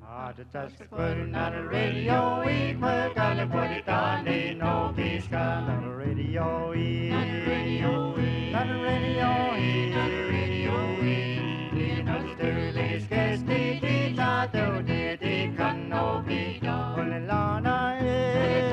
Just putting on the radio, we put on the put it on, they know he's got on the radio, on the radio, on the radio, on the radio, you know the dirty scarce the teeth out there, they can no be done. Only Lana is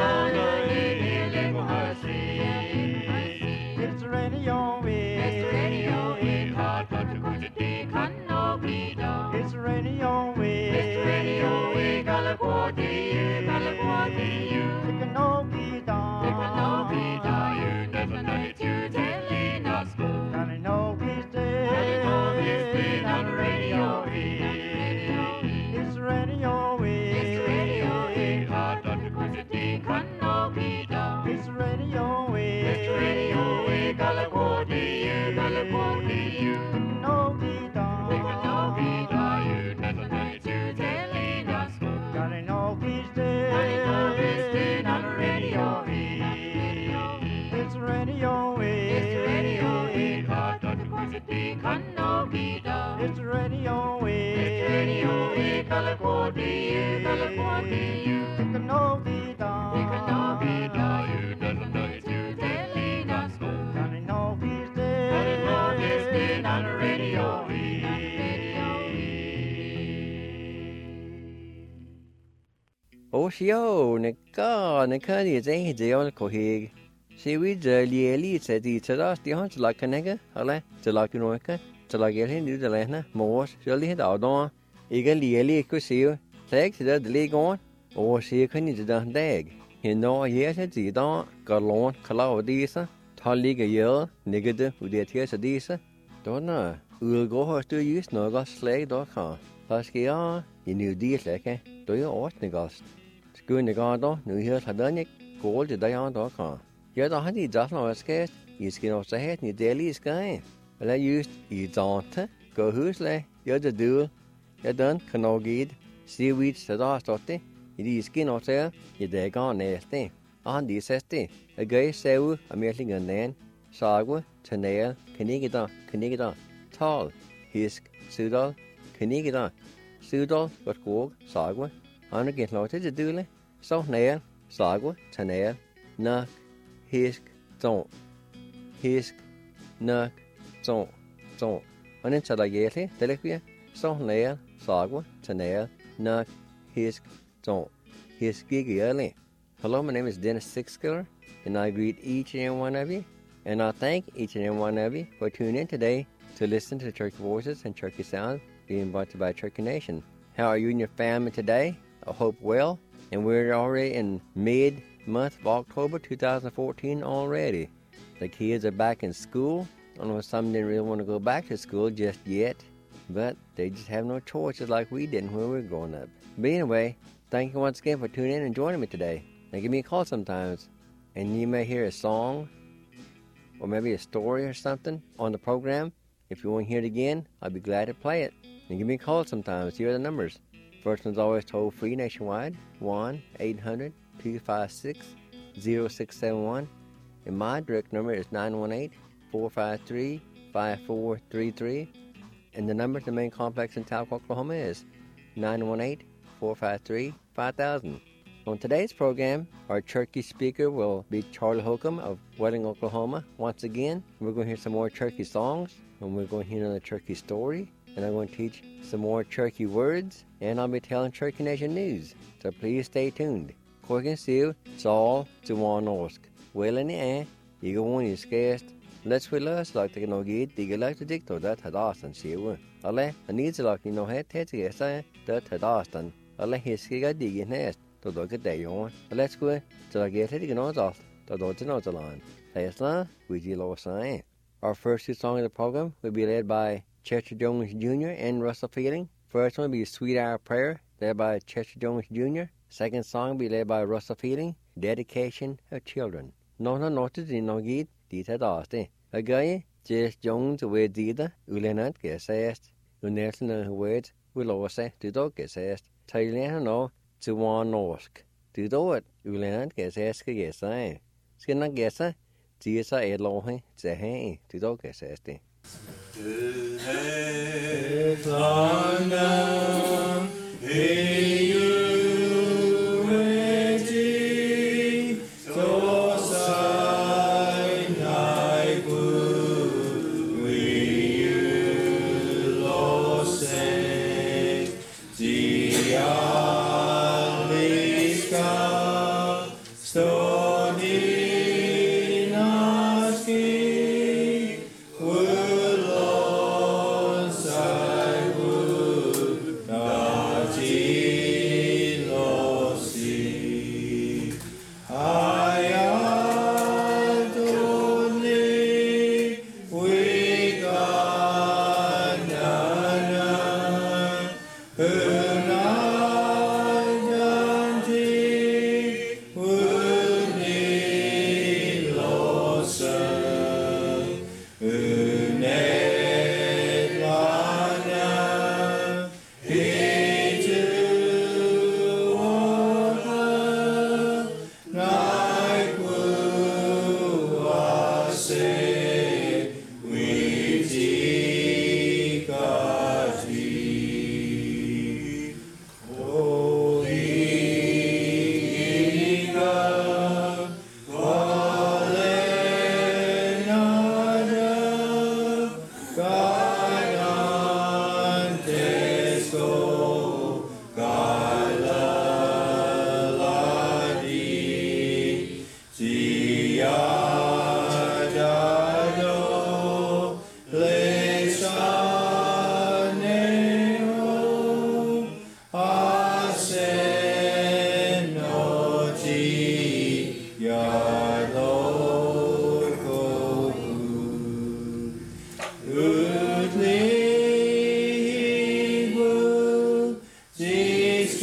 it's the radio, it's the radio, hard but the good they can no be done. It's the radio, it's the radio, we got a quarter, you got a quarter, you can no be done. They can no be done, you never know it, you telling us go. Can I know he's dead? Can I know he's dead on the radio? It's the radio, it's the radio, hard but the good they can no be done. It's the radio, it's the radio, we got a quarter, you got a quarter, you can no be done. They can no be done, you never know it, you telling us go. Can I know he's dead? Can I know he's dead on the radio? It's the radio, it's the radio, hard but the good they can no be done. It's the radio, it's the radio, we got a quarter, you got a quarter, you can no be done. They can no be done, you never know it, you telling us go. Can I know he's dead? Can I know he's dead on the radio? Oshio, Nika, is a deal cohig. See, we the Lieli said each of us, the hunts like a nigger, Ale, to like you know, to like getting new the Lena, Morse, surely hit out on. Eager Lieli could see you, take the league on, or see you can eat the dag. You know, yes, it's the dawn, got long, colour disa, tall league a year, nigger, who did tears a disa. Don't know, we'll go her to use no gas slag dot car. Lasky are, you knew these like, do you ought niggas? Schoon the garden, New Year's had done it, gold the day on dot car. Yet a honey does not escape, you skin off the head in your daily sky. Well, I used you don't go who's lay, you're the duel, you're done, canogid, seaweed, sadar stotti, you skin off there, you day gone nasty. On the sesty, a gay sew, a melting a nan, sagwa, tanail, canigida, tall, hisk, sudal, canigida, sudal, but gog, sagwa, on again loaded the dule, so nail, sagwa, tanail, nuck, hisk, don't, hisk, nuck, don't. On into the yeti, deliquia, so nail, sagwa, tanail, nuck, hisk, don't, hisk gigi early. Hello, my name is Dennis Sixskiller, and I greet each and every one of you, and I thank each and every one of you for tuning in today to listen to Turkey Voices and Turkey Sound being brought to you by Turkey Nation. How are you and your family today? I hope well, and we're already in mid-month of October 2014 already. The kids are back in school. I know some didn't really want to go back to school just yet, but they just have no choices like we did when we were growing up. But anyway, thank you once again for tuning in and joining me today. Now give me a call sometimes, and you may hear a song or maybe a story or something on the program. If you want to hear it again, I'll be glad to play it. And give me a call sometimes. Here are the numbers. First one's always toll free nationwide, 1-800-256-0671. And my direct number is 918-453-5433. And the number to the main complex in Talc, Oklahoma is 918-453-5000. On today's program, our Turkey speaker will be Charlie Holcomb of Wedding, Oklahoma. Once again, we're going to hear some more Turkey songs, and we're going to hear another Turkey story, and I'm going to teach some more Turkey words, and I'll be telling Turkey Nation news. So please stay tuned. Korken siu, Saul, Zuwanorsk. Well in the air, you go on your scarce. Let's will us like the no gate, the like to dicto that had Austin siu. Ale, I need to like you know head to say that had Austin. Ale, his skiga digging nest. To look at day on. Let's go to the gate to know off. To do to know the line. Tesla, we deal sign. Our first two songs of the program will be led by Chester Jones Jr. and Russell Fielding. First one will be Sweet Hour Prayer, led by Chester Jones Jr. Second song will be led by Russell Fielding, Dedication of Children. No to the no gate, dita daste. A guy, Chester Jones, with Dida, Ulenat Gessest, Unelson words will also to dog Gessest. Thailand no. Zuwanorsk. To do it, Uland gets asked yes, I. Skin guessa, Tisa Elohe, Zehe, to dog gets asked. Hey,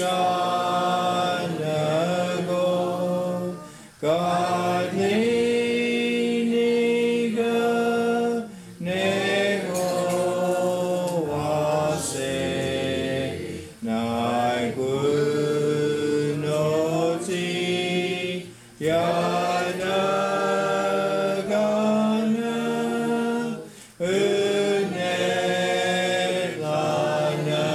Shanago, Godliniga, Nego Wase, Naigunoti, Yadagana, Unetlana,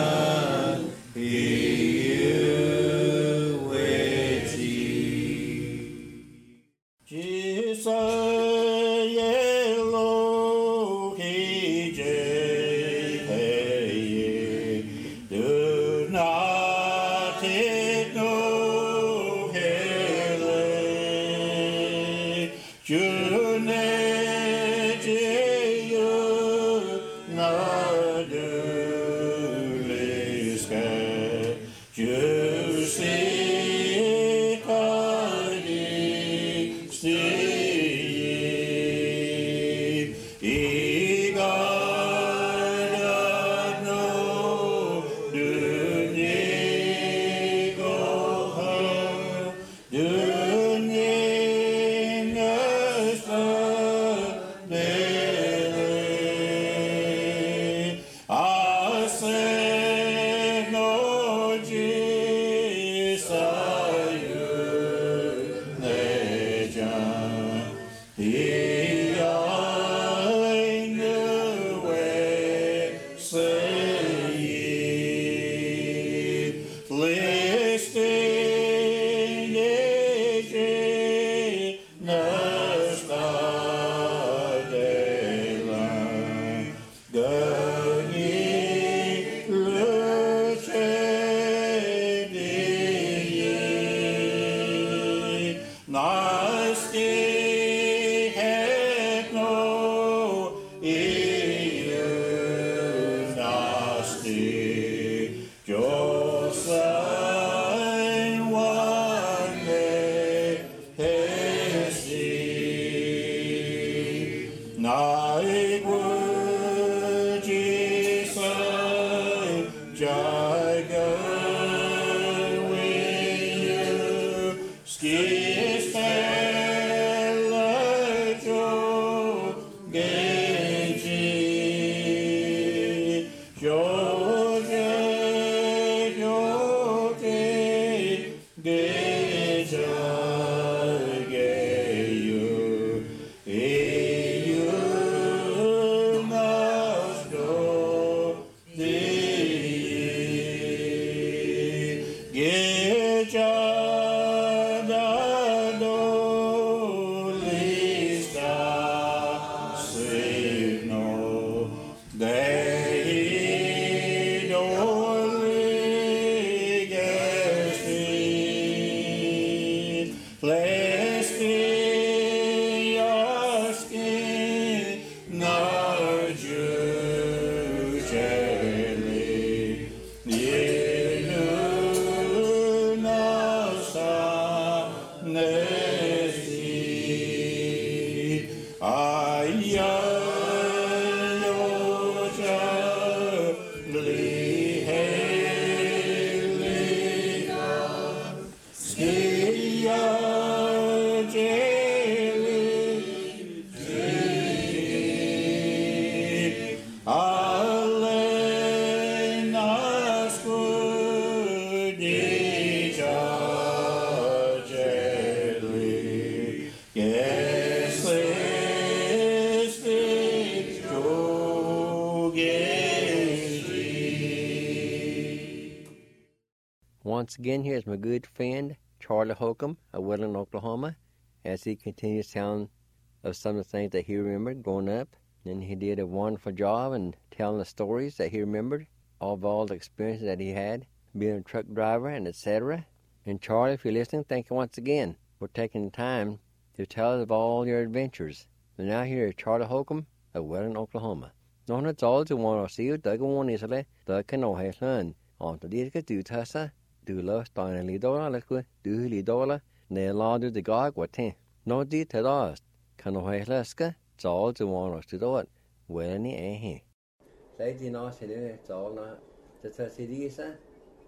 Once again, here's my good friend, Charlie Holcomb of Woodland, Oklahoma, as he continues telling of some of the things that he remembered growing up. And he did a wonderful job in telling the stories that he remembered, of all the experiences that he had, being a truck driver and etc. And Charlie, if you're listening, thank you once again for taking the time to tell us of all your adventures. And now here is Charlie Holcomb of Woodland, Oklahoma. Nå har det want to see you, Doug one isle, Doug can know his learn. On the disc do tassa, do love stein lidola, let's go, do lidola, ne la do the gog, what ten. No di to us, can know his leska, it's all to want us to do it. Well, any eh. Say, do not say it's all not. The Tassidisa,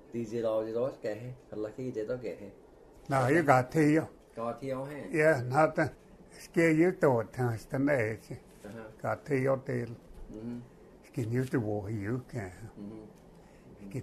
Đi gì đó kể hết, thật là khi gì đó kể hết. No, you got to you. Có thiếu hết. Yeah, nothing. Scare you to it, the age. Got to your deal. Skin you to war you can. Skin.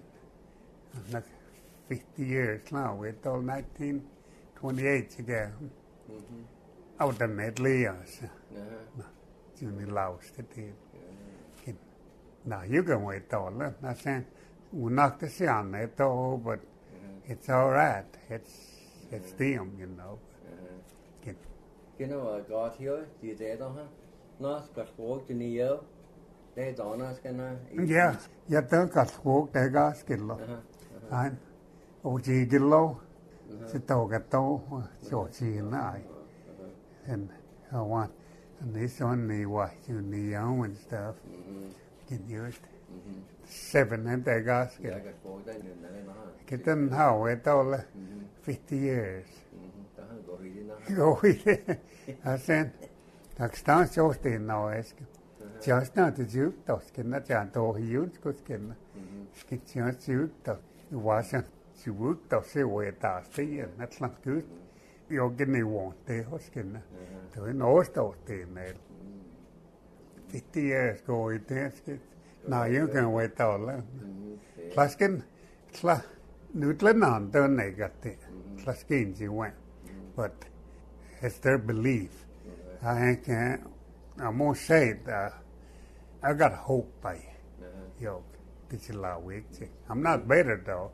50 years now, we're till 1928 ago. Ultimately, yes. Junior Laos the deal. Now you can wait all that. Not saying we're not the same at all, but it's all right. It's them, you know. Cái nó mà có thiếu gì thế đó ha. Nó có phố cho nhiều. Đây đó nó cái nó. Yeah, you don't got walk the gas kilo. And OG kilo. It's to so I. And I want and this one the what you know and stuff. Can use 7 and the gas. Dạ cái phố đây nữa nó. Get them how it all 50 years. Đó gọi đi nó. Go with it. I said, Pakistan shows the noise. Just not the juke, those can not jump to huge good skin. Skit just juke, the wasn't you would to say where that's and that's not good. You're getting want the skin. To an oyster nail. 50 years go with this. Now you can wait all that. Plaskin, Newtland on the negative. Plaskins you went. But it's their belief. I won't say it. I got hope by yo. This is a week. I'm not better though.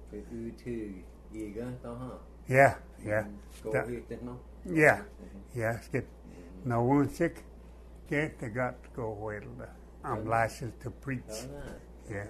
Yeah. Yeah. Skip. No one sick. Get they got to go well. I'm licensed to preach. Yeah.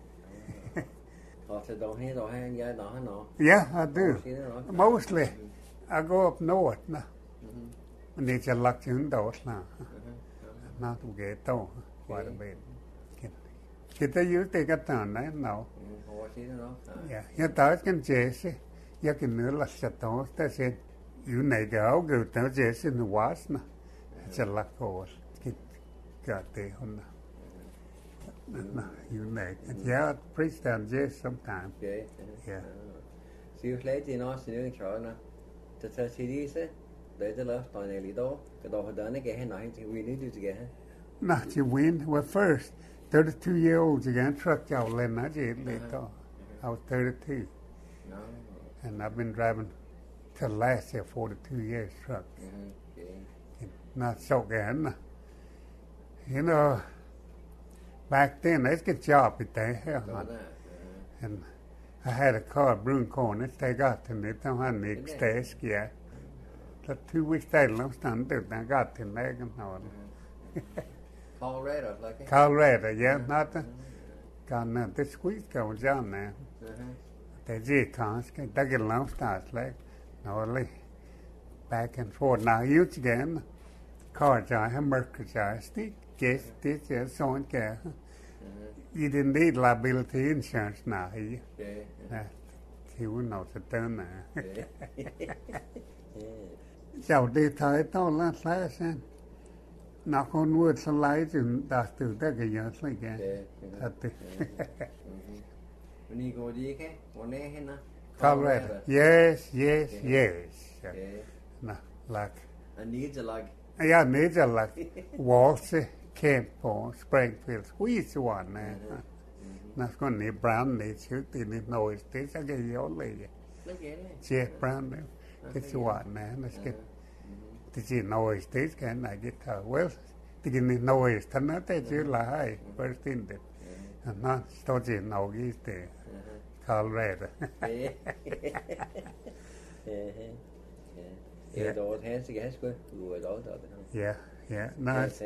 Yeah, I do. Mostly, I go up north now. Need to luck in those now. Not to get though. Quite a bit. Get the use they got done, I know. Yeah, you thought can Jesse. You can know like the toast. I said, you need to go to Jesse in the wash now. It's a luck horse. Got there on the. You need. Yeah, preach down Jesse sometime. Yeah. So you play the nice new China. The 30 days, they the left on a little. The dog done again, we need to get. Not you win. Well, first, 32-year-olds again, truck out later. I was 32. And I've been driving till last year, 42 years truck. Not so good. You know, back then, let's get job at there. And I had a car, Brune Corner, they got to me, don't have any stairs yet. So 2 weeks later, I'm standing there, I got to Megan. Colorado, like it? Colorado, yeah, nothing. Got this week goes down there. They did constant, they get long starts like, no, back and forth. Now, you again, car drive, Mercury stick, guess this, yes, so on, care. You didn't need liability insurance now, you. He wouldn't know to turn there. So they tried all that last and knock on wood, so light, and that's to take a year again. When you go to one day, Colorado. Yes. No, like. I need to like. Yeah, needs a like Walsey, Campo, Springfield, squeeze one there. That's going to need brown, they shoot in the noise. This I get you only. Jeff Brown there. It's one there. Let's get. Did you noise this can I get her? Well, did you noise? Not that you lie. First in it. And not started no is there. Colorado. Yeah, those hands again, Yeah. Nice.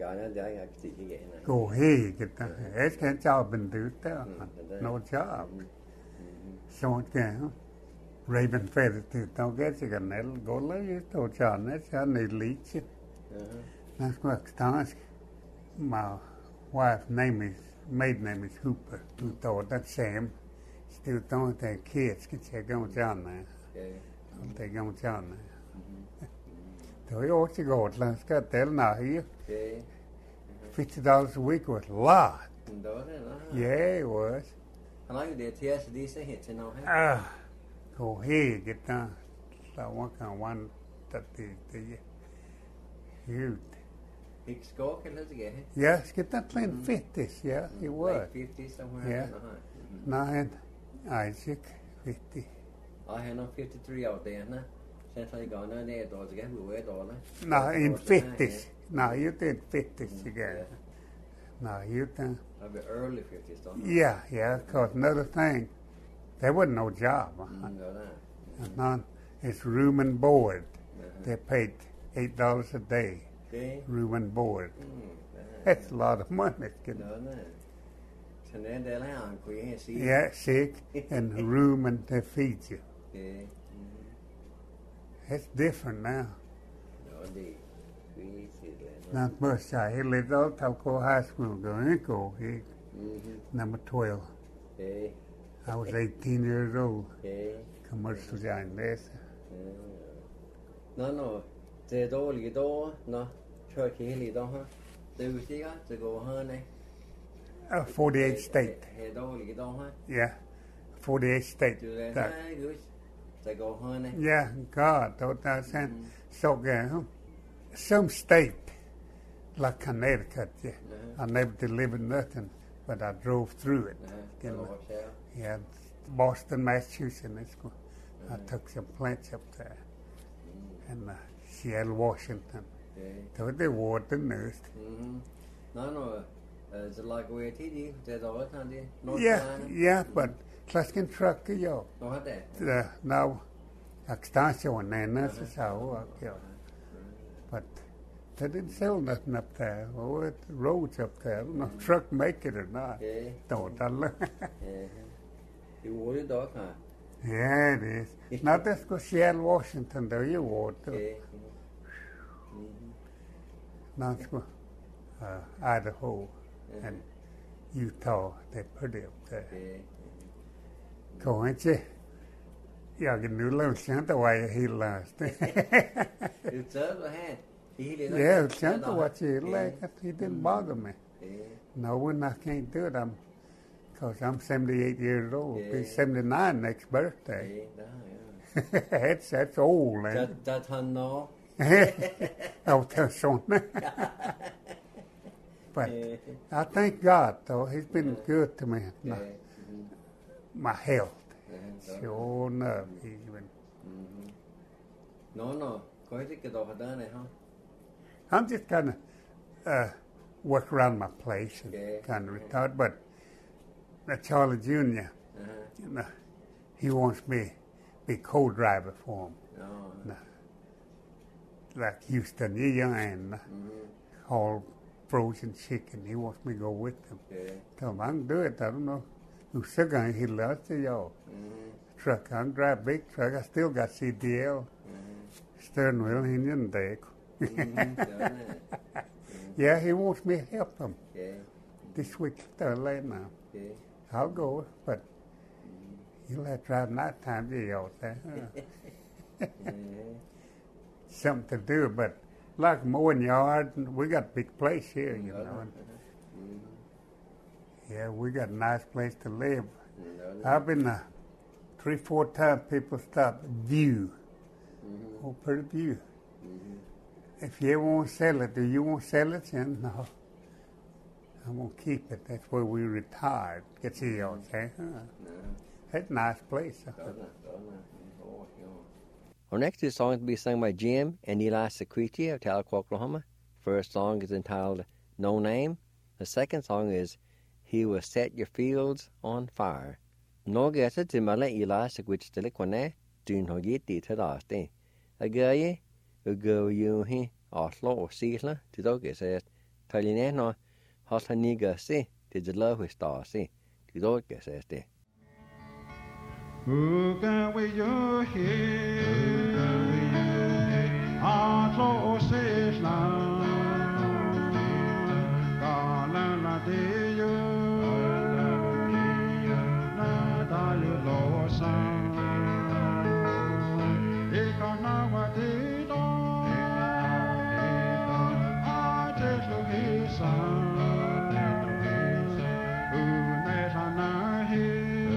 Go hey, get that. It's can't job and do that. No job. So again, Raven Feather to don't get you can go let you to John. That's how they leech it. That's what task. My wife's maiden name is Hooper. Who thought that Sam still don't their kids can check on John there. They go John there. So you ought to go at last got there now here. $50 a week was a lot. Yeah, it was. How long did TS these hits in our Go here, get down. So one that the youth. Big score can let's get it. Yes, get that playing 50s, yeah, he was. Like 50 somewhere. Yeah. Nine, Isaac, 50. I had no 53 out there, no? Since I got no there, those again, we were all. No, in 50s. No, you did 50s again. No, you did. I'll be early 50s, don't Yeah, because another thing, there wasn't no job. None. It's room and board. They paid $8 a day. Okay. Room and board. That's a lot of money. And then they'll have you see. Yeah, sick and room and they feed you. Okay. It's different now. No, we see that. Not much. I lived all Talco High School going go here. Number 12. Okay. I was 18 years old. Okay. Commercial giant this. No. Det dårlige då, no. Church hele då, det vil sige, det går herne. 48 state. Det dårlige då, Yeah. 48 state. Du det her, det går herne. Yeah, God, don't I say? So, some state, like Connecticut, I never delivered nothing, but I drove through it. Yeah, Boston, Massachusetts. I took some plants up there. And Seattle, Washington. So they wore the nurse. No, it's like where TD, there's all the time. Yeah, but Claskin truck, yo. No, that. Now, extension on there, that's how I killed. But they didn't sell nothing up there. Oh, the roads up there. No truck make it or not. Don't I look? You wore the dog, huh? Yeah, it is. Now let's go Seattle, Washington, though. You wore too. Now let's go Idaho and Utah. They're pretty up there. Go ain't you? Jag nu löser inte vad jag hyllar. Yeah, it's not what you like. He didn't bother me. No, when I can't do it, because I'm 78 years old. Be 79 next birthday. That's old. That's no. Oh, that's on. But I thank God, though. He's been good to me. My health. Sure enough, he's been. No. I'm just kind of work around my place and kind of retired. But Charlie Jr., he wants me to be co-driver for him. Like Houston, and all frozen chicken. He wants me to go with him. Tell him I can do it. I don't know. Who's still going to loves to y'all. Truck, I can drive big truck. I still got CDL. Stern wheel, engine deck. Yeah, he wants me to help him. This week, late now. I'll go, but you'll have to drive nighttime to y'all there. Something to do, but like mowing yard, we got big place here, you know. Yeah, we got a nice place to live. I've been 3-4 times people stop view. Oh, pretty view. If you won't sell it, do you won't sell it? Then no. I'm going to keep it. That's where we retired. Get to you all say. That's a nice place. Our next two songs will be sung by Jim and Eli Secreti of Tahlequah, Oklahoma. First song is entitled No Name. The second song is He Will Set Your Fields on Fire. No gesa timala Eli Secreti Tahlequah dun hogiti tadaste. Agaye, ugo yuhi, Oslo or Seattle, to dog says, Talineno, Hosaniga se, did the love with star se, to dog says de. Who can we you hear? Oslo or Seattle, Galana de you, Nadalu Losa. Who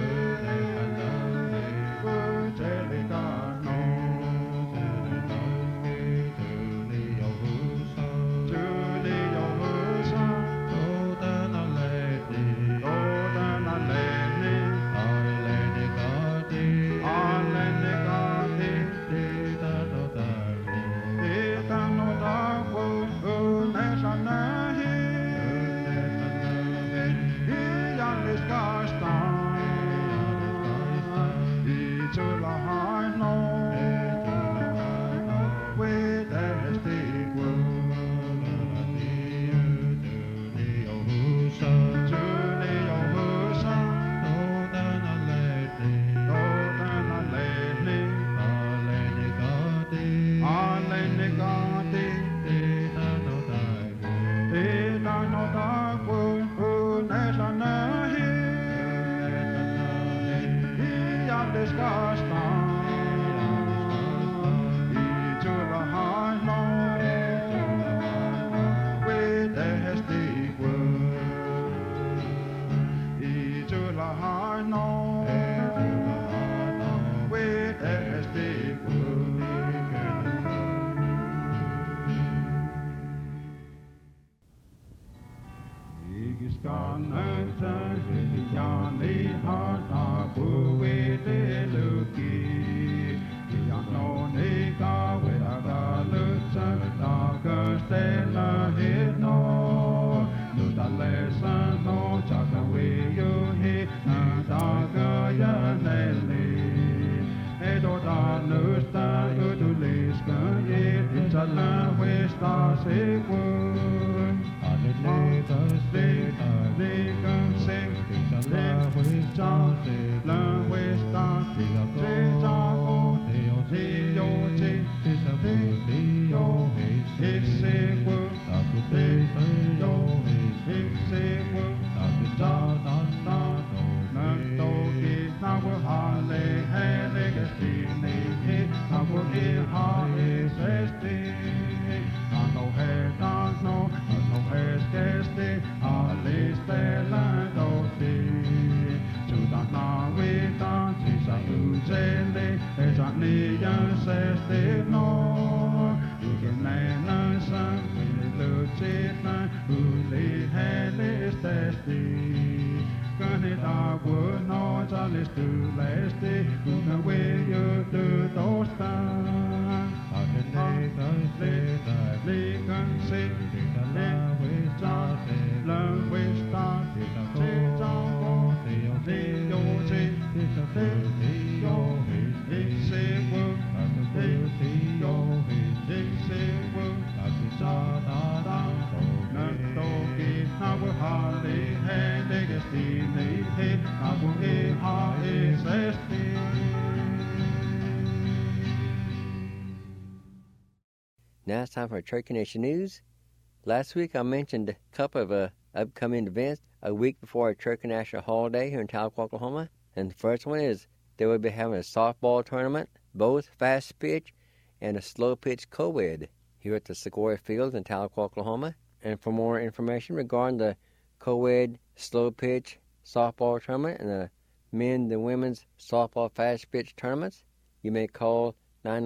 Now it's time for Cherokee Nation News. Last week I mentioned a couple of upcoming events a week before a Cherokee National Holiday here in Tahlequah, Oklahoma. And the first one is they will be having a softball tournament, both fast pitch and a slow pitch co-ed here at the Sequoia Field in Tahlequah, Oklahoma. And for more information regarding the co-ed slow pitch softball tournament and the men's and women's softball fast pitch tournaments, you may call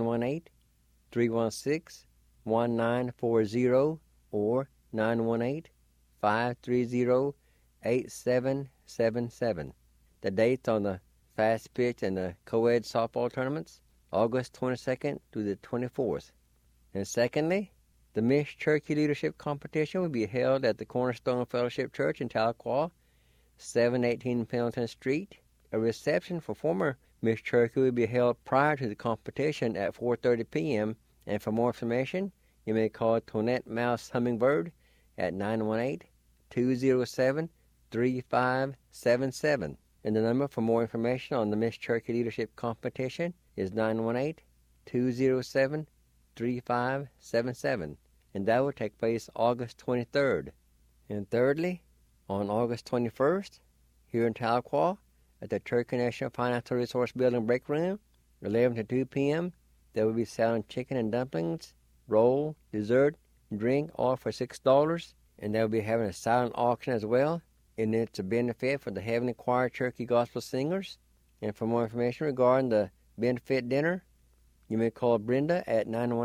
918-316-1940 or 918-530-8777. The dates on the fast pitch and the co-ed softball tournaments, August 22nd through the 24th. And secondly, the Miss Cherokee Leadership Competition will be held at the Cornerstone Fellowship Church in Tahlequah, 718 Pendleton Street. A reception for former Miss Cherokee will be held prior to the competition at 4:30 p.m. And for more information, you may call Tonette Mouse Hummingbird at 918-207-3577. And the number for more information on the Miss Cherokee Leadership Competition is 918-207-3577. And that will take place August 23rd. And thirdly, on August 21st, here in Tahlequah, at the Cherokee National Financial Resource Building Break Room, 11 to 2 p.m., they will be selling chicken and dumplings, roll, dessert, and drink, all for $6. And they will be having a silent auction as well. And it's a benefit for the Heavenly Choir Cherokee Gospel Singers. And for more information regarding the benefit dinner, you may call Brenda at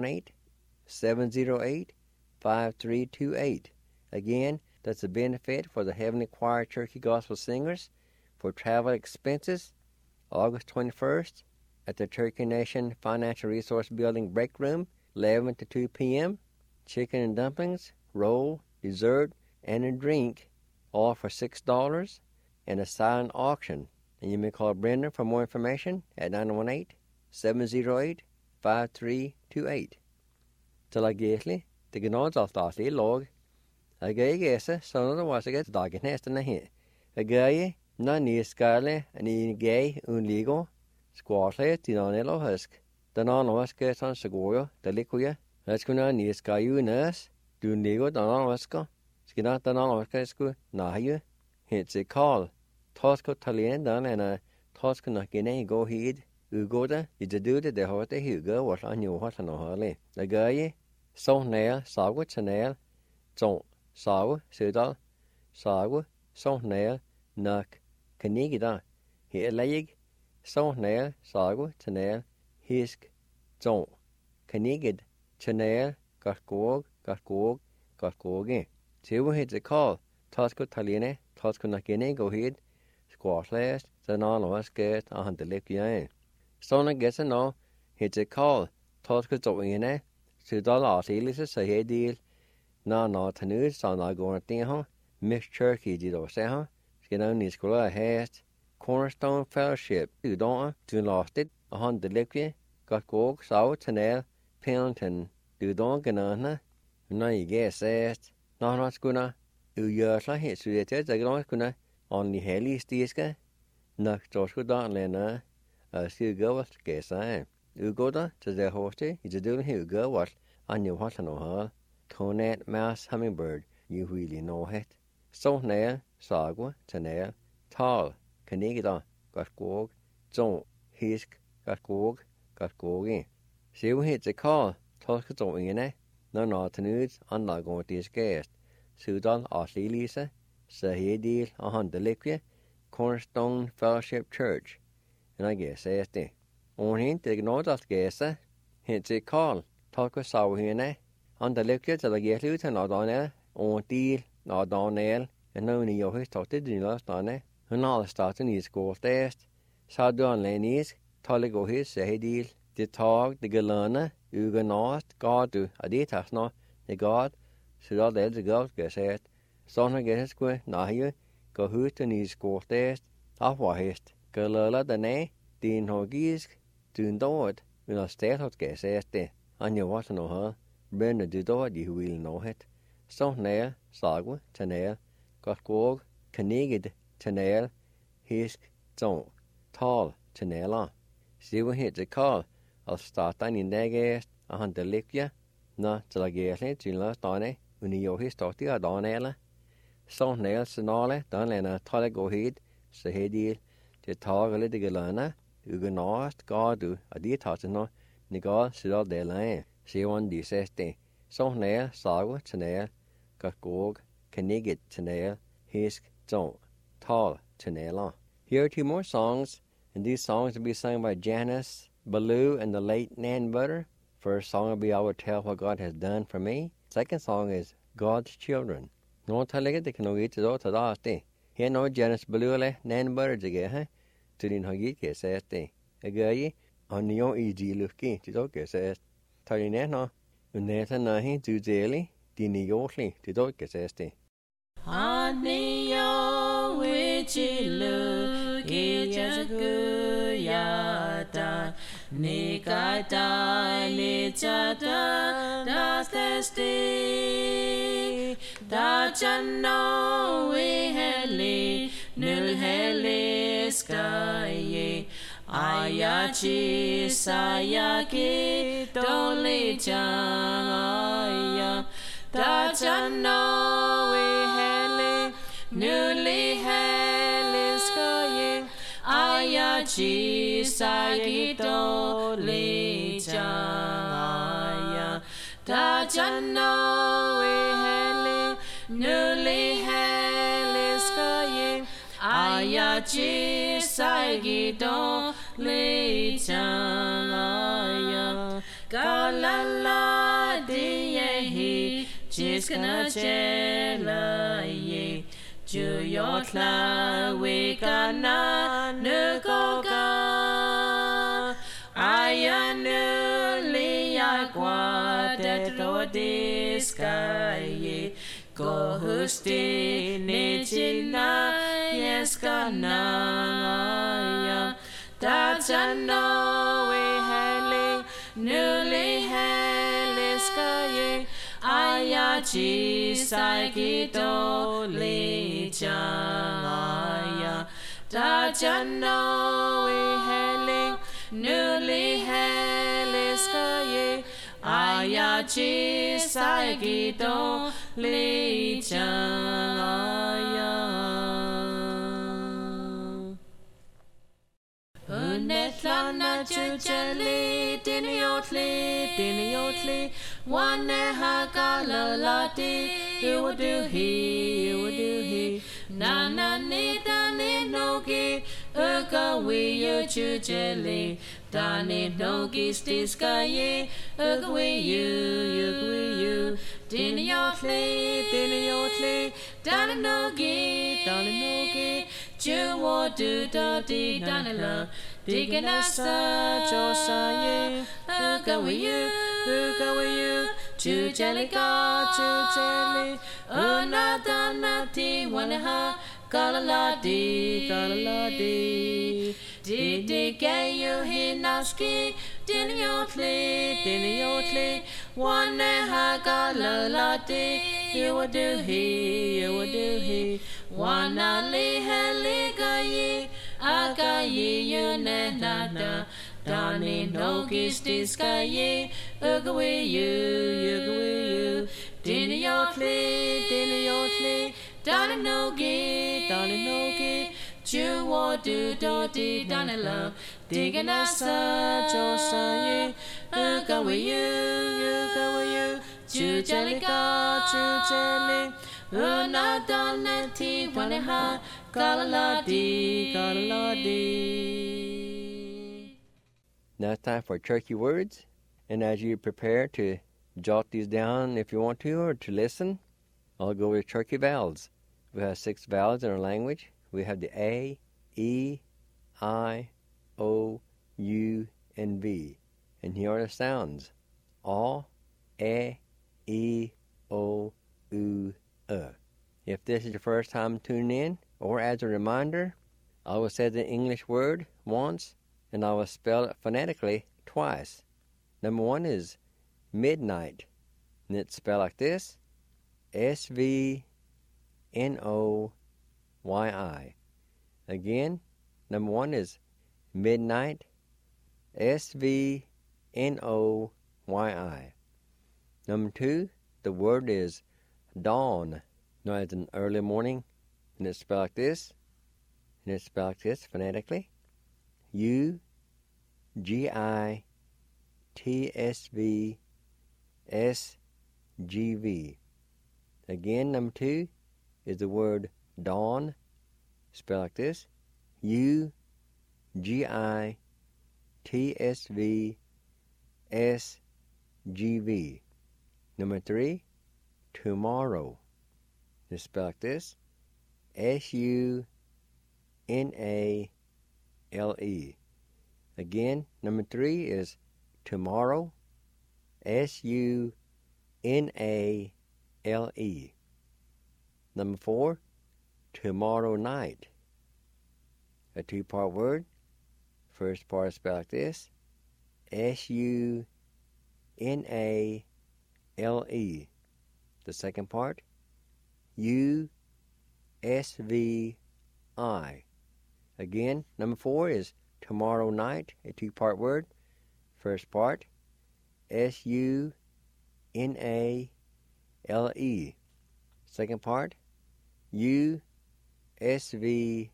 918-708-5328. Again, that's a benefit for the Heavenly Choir Cherokee Gospel Singers for travel expenses, August 21st, at the Cherokee Nation Financial Resource Building Break Room, 11 to 2 p.m. Chicken and dumplings, roll, dessert, and a drink, all for $6, and a silent auction. And you may call Brenda for more information at 918-708-5328. Till Gately, the Gnodsaltasi log. A gay gessa, son of the Wasagat, dog nest in the head. A gay, none near Scarlet, and in gay, unlegal, squatle, Tinonello husk. The non husk on Segoyo, the liquia, let's go near Scayu nurse, do nego, the non husker. Skinat the non husker, na you. It's a call. Tosco Talien done and a Toskana gene go heed, Ugoda, is the dude the horte Hugo was on you what on Harley. The guy, so nail, sawa, chanel, so sawa, sudal, sawa, so nail, nuck, canigida, he a leg, so nail, sawa, chanel, hisk, so, canigid, chanel, got gog, Two hits a call, Tosco Taline, Tosco Nakine go heed, squash last, then all of us get a hundred lip yain. Sona gets a no, hits a call, Tosco Zoine, Sudal Artilis, say hey deal, no tenus, son I go at the Miss Cherky did or say, skin only school a haste, Cornerstone Fellowship, you don't, to lost it, a hundred lip got gog, sour, tanel, Pendleton, do don't ganana, no you guess asked. Nå skuna ujørsla helt suete så skuna only heli stiska nok torsku da lena skugga gesa ugoda to the hoste is doing hugo what on you what no ha cornet mouse hummingbird you really know it so nail sagwa tanel tall kanigida got gog so hisk got gogi see we hit the call torsku to in no tenuds on la go this guest Sudan Auslisa Sahedil a Hundeliquia Cornerstone Fellowship Church and I guess este on hint the ignore that guessa hint a call talk with saw hine on the liquid to the get loot and on deal not on and no ni yo his talked in last on and all starting is go test saw don lenis toligo his Sahedil the talk the galana uganast god do aditas no the god så da det går sett sånn jeg skulle nei gå ut og ni skårtest av var hest galala denne din hogisk dun dåd men at sted hat sett det han jo var nå ha bønne du dåd i vil nå het så nær sagu tanel godt gå kanigid tanel hisk så tal tanela se hvor het det kall at starta in dagest a han det likja na til at gæsle til la stane Uni jo historie av Daniela. Sånn nel senale, Daniela taler gå hit, så hedil, det tar litt gelønne, ugenast ga du, at de tar til nå, nigal sida delen, sier de seste. Sånn nel, sago til nel, gat gåg, kanigit til nel, hisk, sånn, tal til nela. Here are 2 more songs, and these songs will be sung by Janice Ballou and the late Nan Butter. First song will be I Will Tell What God Has Done For Me. Second song is God's Children. No talega de kan ogi to ta da sti. He no Janice Ballou Nan Butter jige ha. Tudin hagi ke se sti. Agayi onyo iji luki to ke se. Tarine no. Uneta nahi tu zeli dini yosli to ke se sti. Aniyo wichilu kijaguyata nikata nichata dastesti dachano wiheli nulheli skaye ayachi sayaki doli changaya dachano wiheli nuli heliskoye ayachi sagito lichaya dachano wiheli nuli heliskoye ayachi sagito lichaya galala diyehi jiskana chelaye Juyotla wekana nukoga ayanu liyakwa tetlo diskaye go husti nichina yeskanaya tatano weheli nuli heliskaye ayachi saikito lichaya dachano wiheli nuli heliskaye ayachi saikito lichaya Unetlana chuchali, diniotli, one hakalalati, you would do he. Nana nidani nogi, ukawi you chuchali, dani nogi stiskaye, ukawi you. Diniotli, dani nogi, Juwo do da di danila, diganasa josaye, ukawi you, Jujeli, unadanati wanaha, galaladi, didi gayu hinaski, diniotli, wanaha galaladi, you would do he, wanali heligayi, agayi yunenada, dani nogis diskayi, ugawi you, diniotli, dani nogi, juwo do di danila, diganasa josaye, ugawi you, jujeli, unadanati wanaha, galaladi. Now it's time for Turkey words. And as you prepare to jot these down if you want to or to listen, I'll go with Turkey vowels. We have 6 vowels in our language. We have the A, E, I, O, U, and V. And here are the sounds. A, E, O, U, If this is your first time tuning in, or as a reminder, I will say the English word once, and I will spell it phonetically twice. Number 1 is midnight, and it's spelled like this, SVNOYI. Again, number 1 is midnight, SVNOYI. Number 2, the word is dawn. Now it's an early morning, and it's spelled like this, phonetically, UGITSVSGV. Again, number 2 is the word dawn, spelled like this, UGITSVSGV. Number 3, tomorrow. It's spelled like this, SUNALE. Again, number 3 is tomorrow, SUNALE. Number 4, tomorrow night. A 2-part word. First part is spelled like this, SUNALE. The second part, USVI. Again, number 4 is tomorrow night, a 2-part word. First part, SUNALE. Second part, USVI.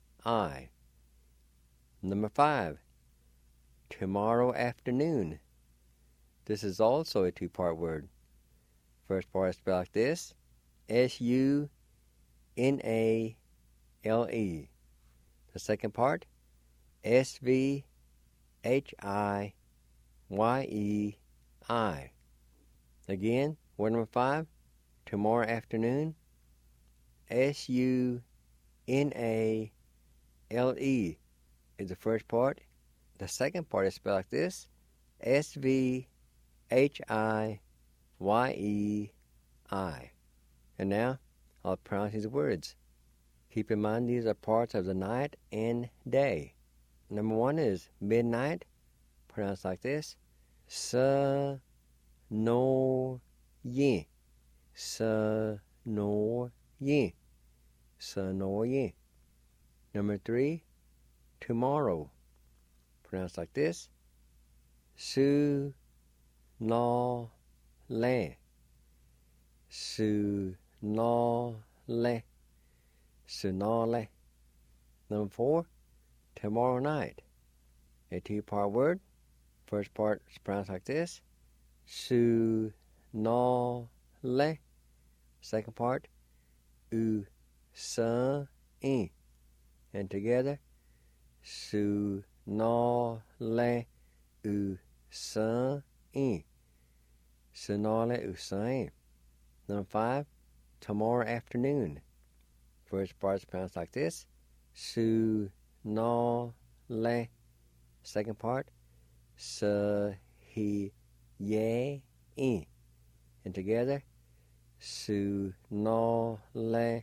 Number 5, tomorrow afternoon. This is also a 2-part word. First part is spelled like this, SUNALE. The second part, SVHIYEI. Again, word number 5, tomorrow afternoon, SUNALE is the first part. The second part is spelled like this, SVHIYEI. And now, I'll pronounce these words. Keep in mind these are parts of the night and day. Number 1 is midnight, pronounced like this, SNOYI. SNOYI. Number 3, tomorrow, pronounced like this, SUNALE. Sunale. Number 4, tomorrow night, a two-part word. First part is pronounced like this. Su, no, le. Second part, u, sa, in. And together, su, no, le, u, sa, in. Su, no, le, u, sa, in. Number 5, tomorrow afternoon. First part is pronounced like this. Su, no, le. Second part, sa, hi, ye, in. And together, su, no, le,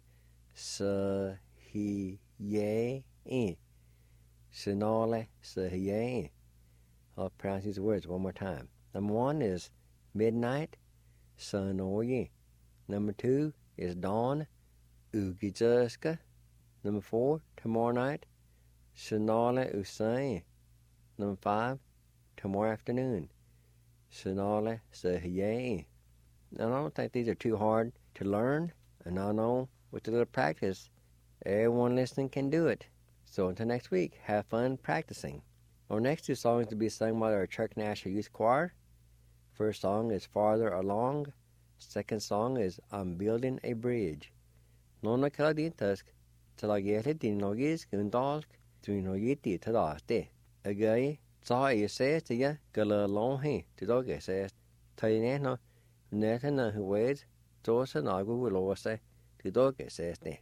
sa, hi, ye, in. Su, no, le, sa, hi, ye, in. I'll pronounce these words one more time. Number 1 is midnight, sun or ye. Number 2 is dawn, ugijaska. Number 4, tomorrow night, sunale usain. Number 5, tomorrow afternoon, sunale sahiyain. I don't think these are too hard to learn, and I know with a little practice, everyone listening can do it. So until next week, have fun practicing. Our next 2 songs to be sung by our Church National Youth Choir. First song is Farther Along. Second song is I'm Building a Bridge. Nona Kaladin Tusk, Talagete Dinogis, Gundalk, Twinogiti Tadaste. Agay, Saw a says to ya, Gala Long He, to dog says, Tainano, Nathan who waits, Josa Nagu will over say, to dog says ne.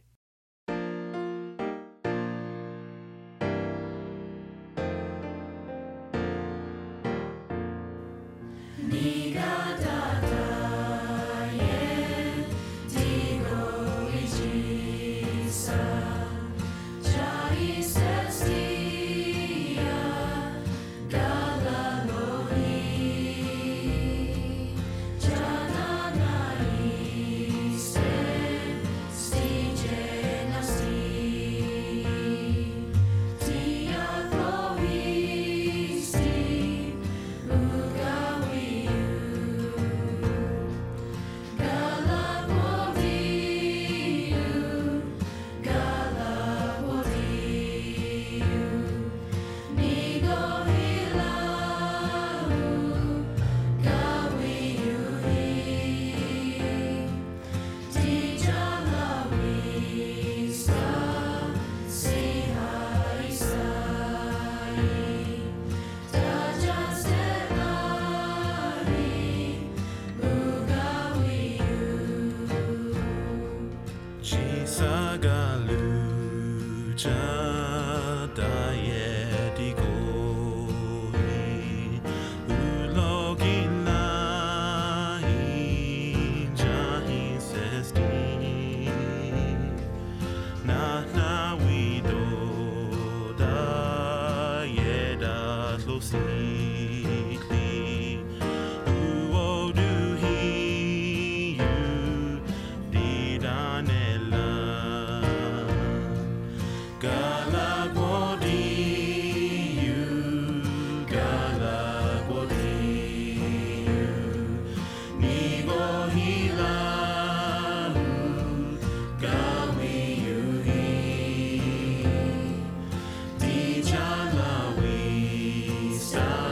Stop.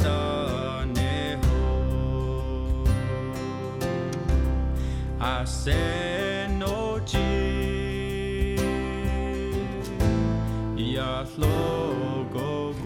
stane ho I say no ji ya logo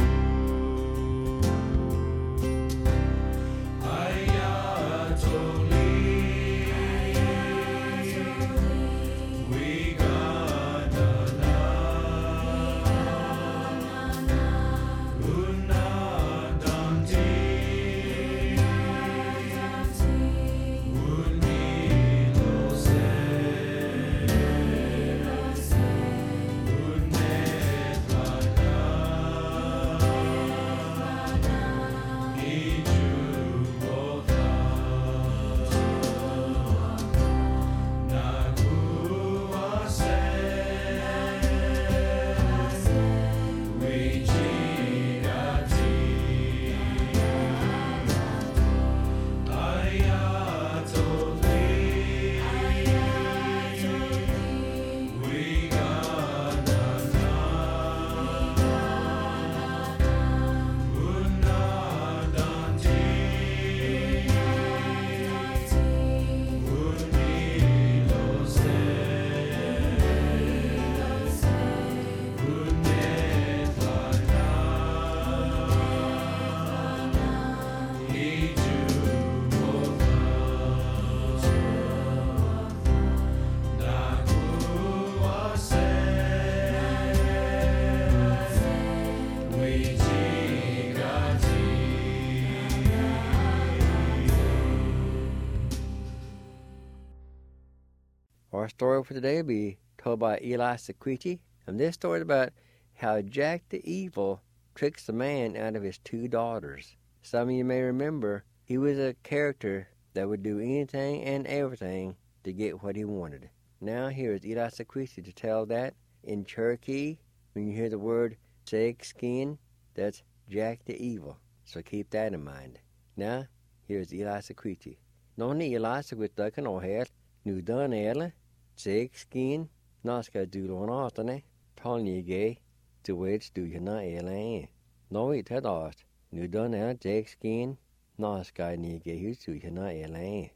Our story for today will be told by Eli Sequiti, and this story is about how Jack the Evil tricks the man out of his 2 daughters. Some of you may remember he was a character that would do anything and everything to get what he wanted. Now here is Eli Sequiti to tell that in Cherokee. When you hear the word Seg Skin, that's Jack the Evil. So keep that in mind. Now here is Eli Sequiti. Noni Eli Sequiti kan åher, nu dön ele, Seg Skin, naska du lån artane, talnige, du vet du jana ele. Noi tedast, nu dön ele Seg Skin, naska nige hus du jana ele.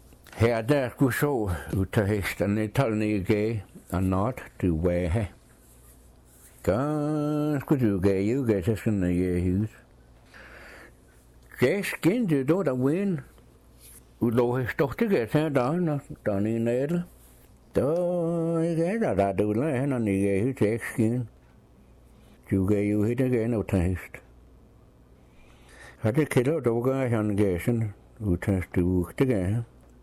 Her der skulle så ut af hesterne talnige og not du væhe. Skulle du gav jo gav til sådan en hus. Seg Skin du då der win. Ulo stort ikke til der i nede. Der du lader han ikke hus Seg Skin. Du gav jo helt ikke noget til hest. Har det kælder dog gav han gav sådan ud af stue det gav.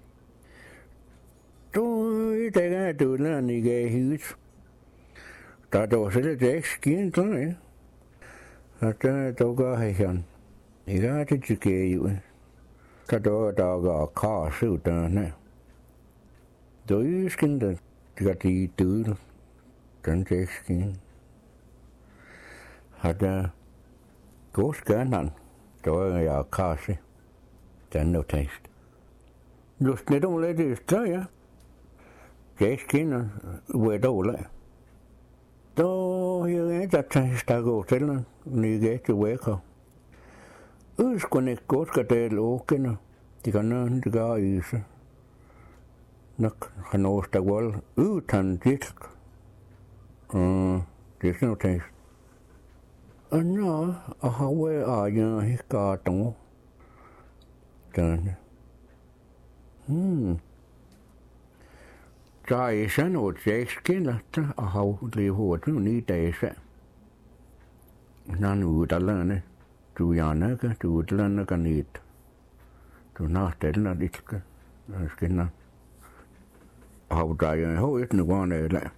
Det gav du lader ikke hus. Der dog selv Seg Skin klar. Har det dog gav han. Ikke har det ikke gav jo. Der gav kars ud der. Du skin det gør de døde. Den Seg Skin. Har der god skøn han. Der jeg kars. Den er tæst. Just lidt om lidt så ja. Seg Skin ved dårlig. Jeg er der tæst der går til. Nye til vækker. Uskon ikke godt skal det åkende. Det kan nødvendigt det gør i sig. Nok han åstad vold utan disk. Det er sådan noget tænkt. Og nå, og har været egen i gaten. Den. Så er sådan noget Seg Skin, og har lige hurtigt nu 9 dage så. Når nu der lande. Du janaka, du udlander kan ikke. Du nahtælner ikke. Jeg skinner. Har der jo højt nu går ned der.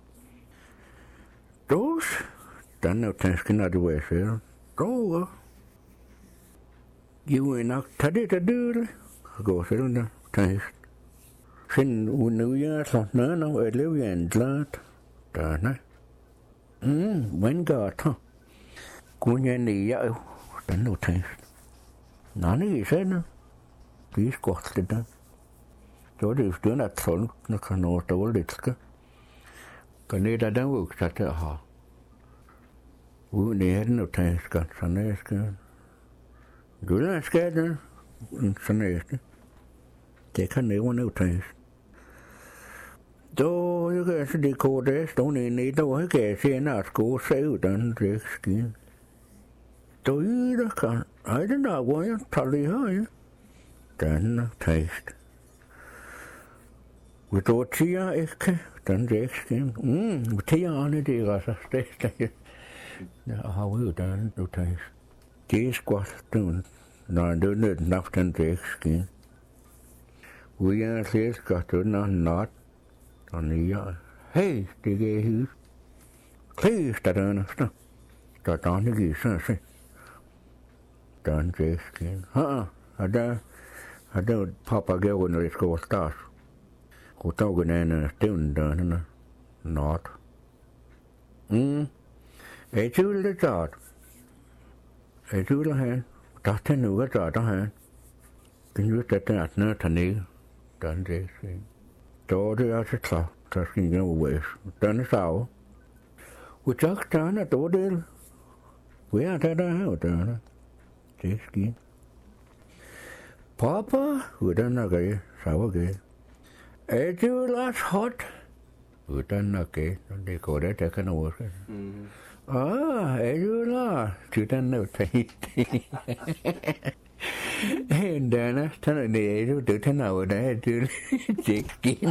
Dus, den er jo skinner du er selv. Du. Jo er nok tage det der døde. Gå selv der. Tænkst. Find unuja så nå er lev jeg en glad. Der nej. When godt. Kun jeg nej. Den er tænkt. Nej, det er sådan. Det er godt det der. Så er det jo støren at sådan, når kan nå dårligt. Kan det der den vokser til at have. Uden det er den jo tænkt, sådan er det. Du skal det. Sådan er det. Det kan nævne udtages. Då jeg kan se det kode stående inde i, då jeg kan se en at gå sig udan det skin. Då I der kan. Ej, den der hvor jeg tager det her, ja. Den er tæst. Vi då tiger ikke, den det skin. Vi tiger an i det rasa stæst. Der har vi udan du tæst. Det er skvat, når det er nødt nok den det skin. Vi er slet godt, den er not. Og niger, hey, det er helt. Klæs der næste. Der er ikke så se. Der er en skin. Og der papagøjen, når det skal være start. Og der er en stævn der, not. Jeg tvivler det klart. Jeg tvivler han. Der er til noget, der han. Den er just det, der er noget dernede. Der er en skin. Då det er så klart, der skal ikke noget væs. Den er sav. Og tak, der er dårdel. Hvor er det, der er, og der er det er skidt. Papa, hvordan er det? Sav det. Er det jo lagt hot? Hvordan er det? Det går det, der kan noget. Er det jo lagt? Hvordan er det? Dana, den er jo det, den er jo der, det skin.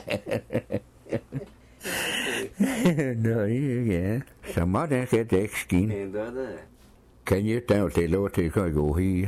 Nå, ja. Så meget der kan det skin. Kan jeg da jo det lov til at gå her?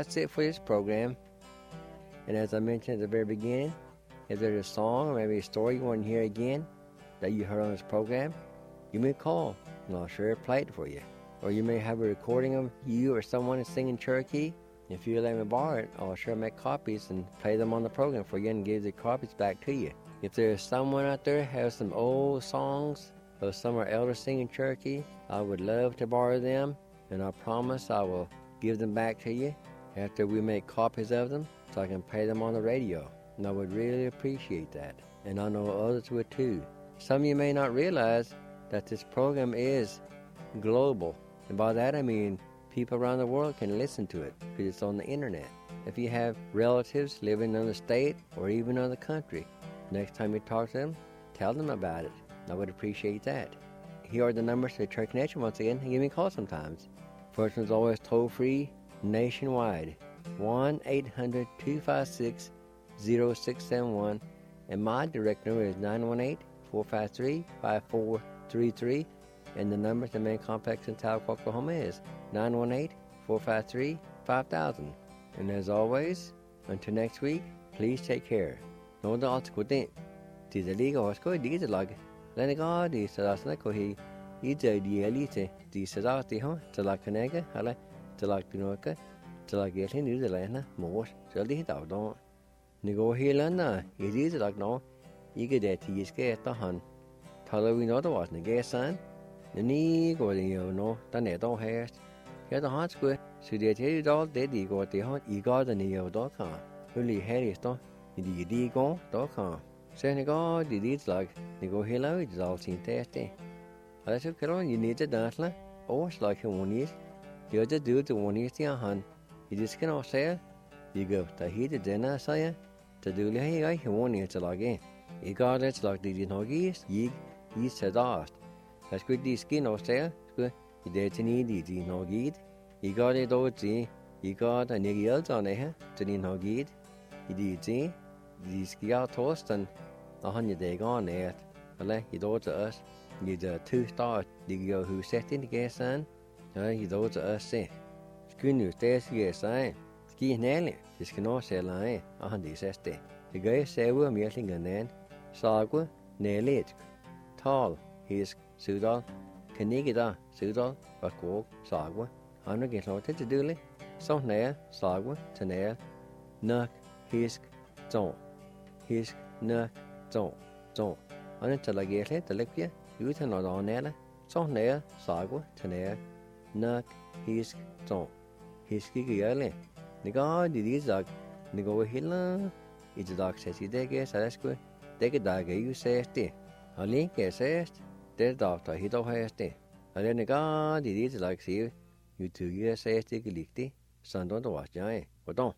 that's it for this program. And as I mentioned at the very beginning, if there's a song or maybe a story you want to hear again that you heard on this program, give me a call and I'll sure play it for you. Or you may have a recording of you or someone singing Cherokee. If you let me borrow it, I'll sure make copies and play them on the program for you and give the copies back to you. If there's someone out there who has some old songs or some of our elders singing Cherokee, I would love to borrow them, and I promise I will give them back to you after we make copies of them so I can play them on the radio. And I would really appreciate that. And I know others would too. Some of you may not realize that this program is global. And by that I mean people around the world can listen to it because it's on the internet. If you have relatives living in the state or even in the country, next time you talk to them, tell them about it. I would appreciate that. Here are the numbers to the Church Connection once again. Give me a call sometimes. First one's always toll-free nationwide. 1-800-256-0671. And my direct number is 918-453-5433. And the number to the main complex in Tahlequah, Oklahoma is 918-453-5000. And as always, until next week, please take care. No da alt godin. Ti da liga osko di da lag. Lenaga di sadasna kohi. I da di elite di sadati ho. Tala kanega hala. Tala pinoka. Tala gelin di da lena. Mos. Jaldi da don. Nigo hilana. I di da lag no. Iga da ti iske eta han. Tala we no da was na gesan. Ni go di yo no. Da ne do hest. Ya da han sku. Så det til da det de går til han I går den jo da kan. Huli her står. De går da kan. Så ni går de slag. Ni går hele ud til alt sin teste. Og så kan man ni det der og slag honis. Det er det honis ja han. Det skal også se. De går der hit den så det du lige her honis til lage. I går det slag de nogis. I sædast. Jeg skulle de skin også se. Skulle det til ni de nogit. I går det dog til. I går der ni hjælper her til din nogit. I det til. De skal tosten, og han det går ned. Eller I dog til os. I det 2 start. De går huset ind i gassen. Ja, I dog til os se. Skyn jo det skal sige. Ski næle. Det skal nå selv af. Og han det sæste. Det gør jeg selv ud mere længe Sagu nælet. Tal hisk sydal. Kan ikke da sydal og gå sagu. Han er lov til det dølle. Så nær sagu til nær. Nok hisk så. Hisk nok så. Han er til at gælde til at lægge uden at nå næle. Så nær sagu til nær. Nok hisk så. Hisk ikke gælde. Det går de dag. Det går hele. I det dag sæt I det så det skulle. Det kan dag jo sæt det. Og længe sæt. Det dag der hit og hæst det. Og det går de dag siger. YouTube sæt det ikke ligge. Sådan der var jeg. Og